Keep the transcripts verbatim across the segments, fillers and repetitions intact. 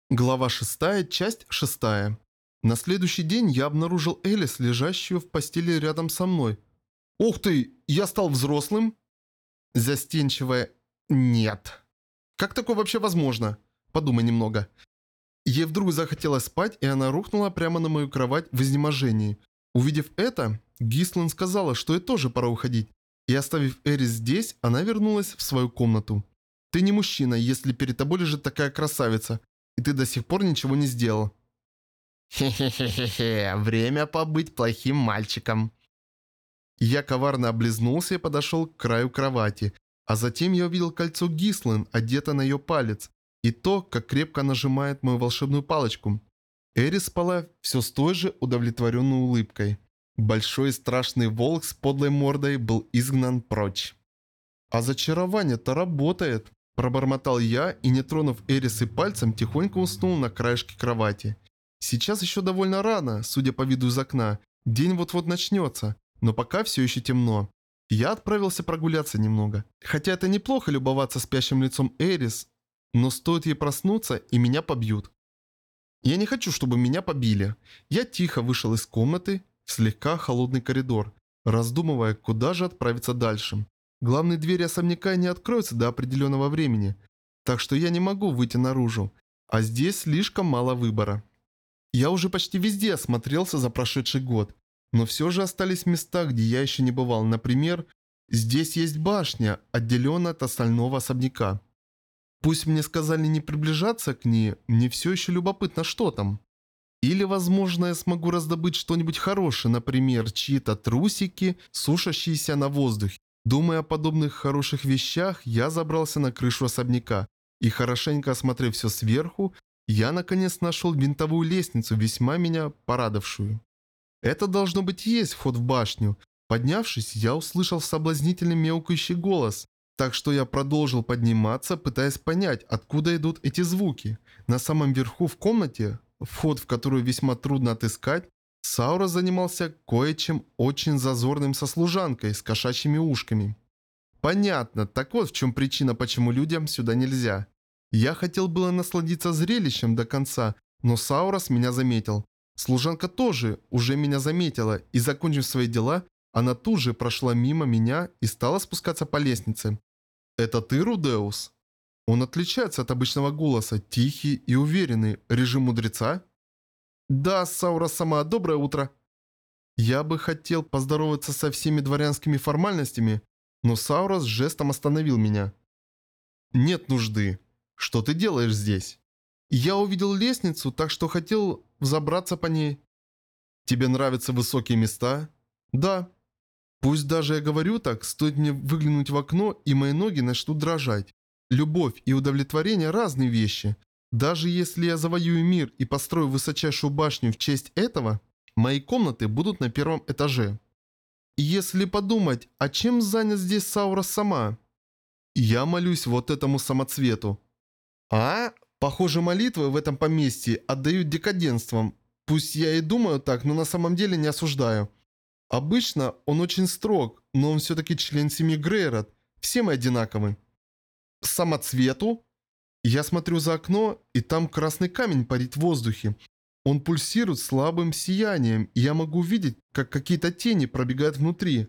Глава шестая, часть шестая. На следующий день я обнаружил Элис, лежащую в постели рядом со мной. «Ух ты, я стал взрослым?» Застенчивая «нет». «Как такое вообще возможно?» Подумай немного. Ей вдруг захотелось спать, и она рухнула прямо на мою кровать в изнеможении. Увидев это, Гислан сказала, что ей тоже пора уходить. И оставив Эрис здесь, она вернулась в свою комнату. «Ты не мужчина, если перед тобой лежит такая красавица, и ты до сих пор ничего не сделал». «Хе-хе-хе-хе, время побыть плохим мальчиком». Я коварно облизнулся и подошел к краю кровати, а затем я увидел кольцо Гислан, одето на ее палец, и то, как крепко нажимает мою волшебную палочку. Эрис спала все с той же удовлетворенной улыбкой. Большой и страшный волк с подлой мордой был изгнан прочь. «А зачарование-то работает», – пробормотал я и, не тронув Эрис и пальцем, тихонько уснул на краешке кровати. Сейчас еще довольно рано, судя по виду из окна. День вот-вот начнется, но пока все еще темно. Я отправился прогуляться немного. Хотя это неплохо любоваться спящим лицом Эрис, но стоит ей проснуться, и меня побьют. Я не хочу, чтобы меня побили. Я тихо вышел из комнаты в слегка холодный коридор, раздумывая, куда же отправиться дальше. Главные двери особняка не откроются до определенного времени, так что я не могу выйти наружу, а здесь слишком мало выбора. Я уже почти везде осмотрелся за прошедший год, но все же остались места, где я еще не бывал. Например, здесь есть башня, отделенная от остального особняка. Пусть мне сказали не приближаться к ней, мне все еще любопытно, что там. Или, возможно, я смогу раздобыть что-нибудь хорошее, например, чьи-то трусики, сушащиеся на воздухе. Думая о подобных хороших вещах, я забрался на крышу особняка, и хорошенько осмотрев все сверху, я наконец нашел винтовую лестницу, весьма меня порадовавшую. Это должно быть и есть вход в башню. Поднявшись, я услышал соблазнительный мяукающий голос, так что я продолжил подниматься, пытаясь понять, откуда идут эти звуки. На самом верху в комнате, вход в которую весьма трудно отыскать, Саура занимался кое-чем очень зазорным со служанкой с кошачьими ушками. Понятно, так вот в чем причина, почему людям сюда нельзя. Я хотел было насладиться зрелищем до конца, но Саурос меня заметил. Служанка тоже уже меня заметила, и, закончив свои дела, она тут же прошла мимо меня и стала спускаться по лестнице. «Это ты, Рудеус?» Он отличается от обычного голоса, тихий и уверенный. Режим мудреца? «Да, Саура сама, доброе утро». Я бы хотел поздороваться со всеми дворянскими формальностями, но Саурос жестом остановил меня. «Нет нужды. Что ты делаешь здесь?» «Я увидел лестницу, так что хотел взобраться по ней». «Тебе нравятся высокие места?» «Да». «Пусть даже я говорю так, стоит мне выглянуть в окно, и мои ноги начнут дрожать. Любовь и удовлетворение – разные вещи. Даже если я завоюю мир и построю высочайшую башню в честь этого, мои комнаты будут на первом этаже. Если подумать, а чем занят здесь Саура сама?» «Я молюсь вот этому самоцвету». «А? Похоже, молитвы в этом поместье отдают декаденством. Пусть я и думаю так, но на самом деле не осуждаю. Обычно он очень строг, но он все-таки член семьи Грейрот. Все мы одинаковы». «Самоцвету?» Я смотрю за окно, и там красный камень парит в воздухе. Он пульсирует слабым сиянием, и я могу видеть, как какие-то тени пробегают внутри.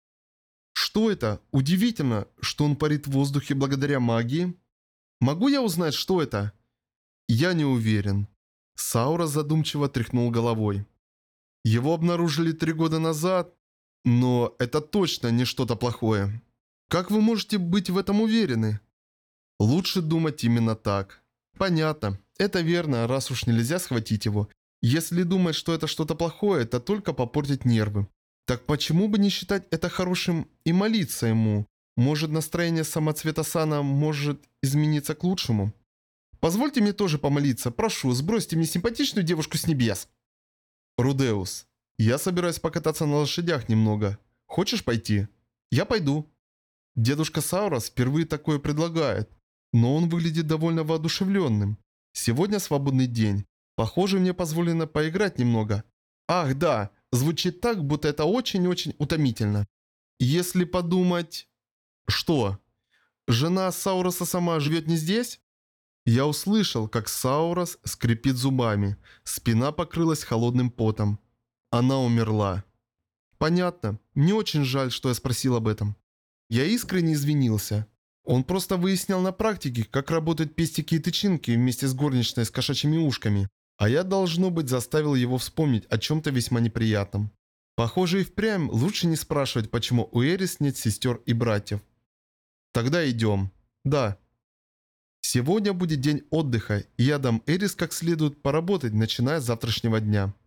Что это? Удивительно, что он парит в воздухе благодаря магии. Могу я узнать, что это? Я не уверен. Саура задумчиво тряхнул головой. Его обнаружили три года назад, но это точно не что-то плохое. Как вы можете быть в этом уверены? Лучше думать именно так. Понятно. Это верно, раз уж нельзя схватить его. Если думать, что это что-то плохое, это только попортит нервы. Так почему бы не считать это хорошим и молиться ему? Может, настроение самоцвета Сана может измениться к лучшему? Позвольте мне тоже помолиться. Прошу, сбросьте мне симпатичную девушку с небес. Рудеус, я собираюсь покататься на лошадях немного. Хочешь пойти? Я пойду. Дедушка Саурос впервые такое предлагает, но он выглядит довольно воодушевленным. Сегодня свободный день. Похоже, мне позволено поиграть немного. Ах, да, звучит так, будто это очень-очень утомительно. Если подумать... Что? Жена Сауроса сама живет не здесь? Я услышал, как Саурос скрипит зубами. Спина покрылась холодным потом. Она умерла. Понятно. Мне очень жаль, что я спросил об этом. Я искренне извинился. Он просто выяснял на практике, как работают пестики и тычинки вместе с горничной с кошачьими ушками. А я, должно быть, заставил его вспомнить о чем-то весьма неприятном. Похоже, и впрямь лучше не спрашивать, почему у Эрис нет сестер и братьев. Тогда идем. Да. Сегодня будет день отдыха, и я дам Эрис как следует поработать, начиная с завтрашнего дня.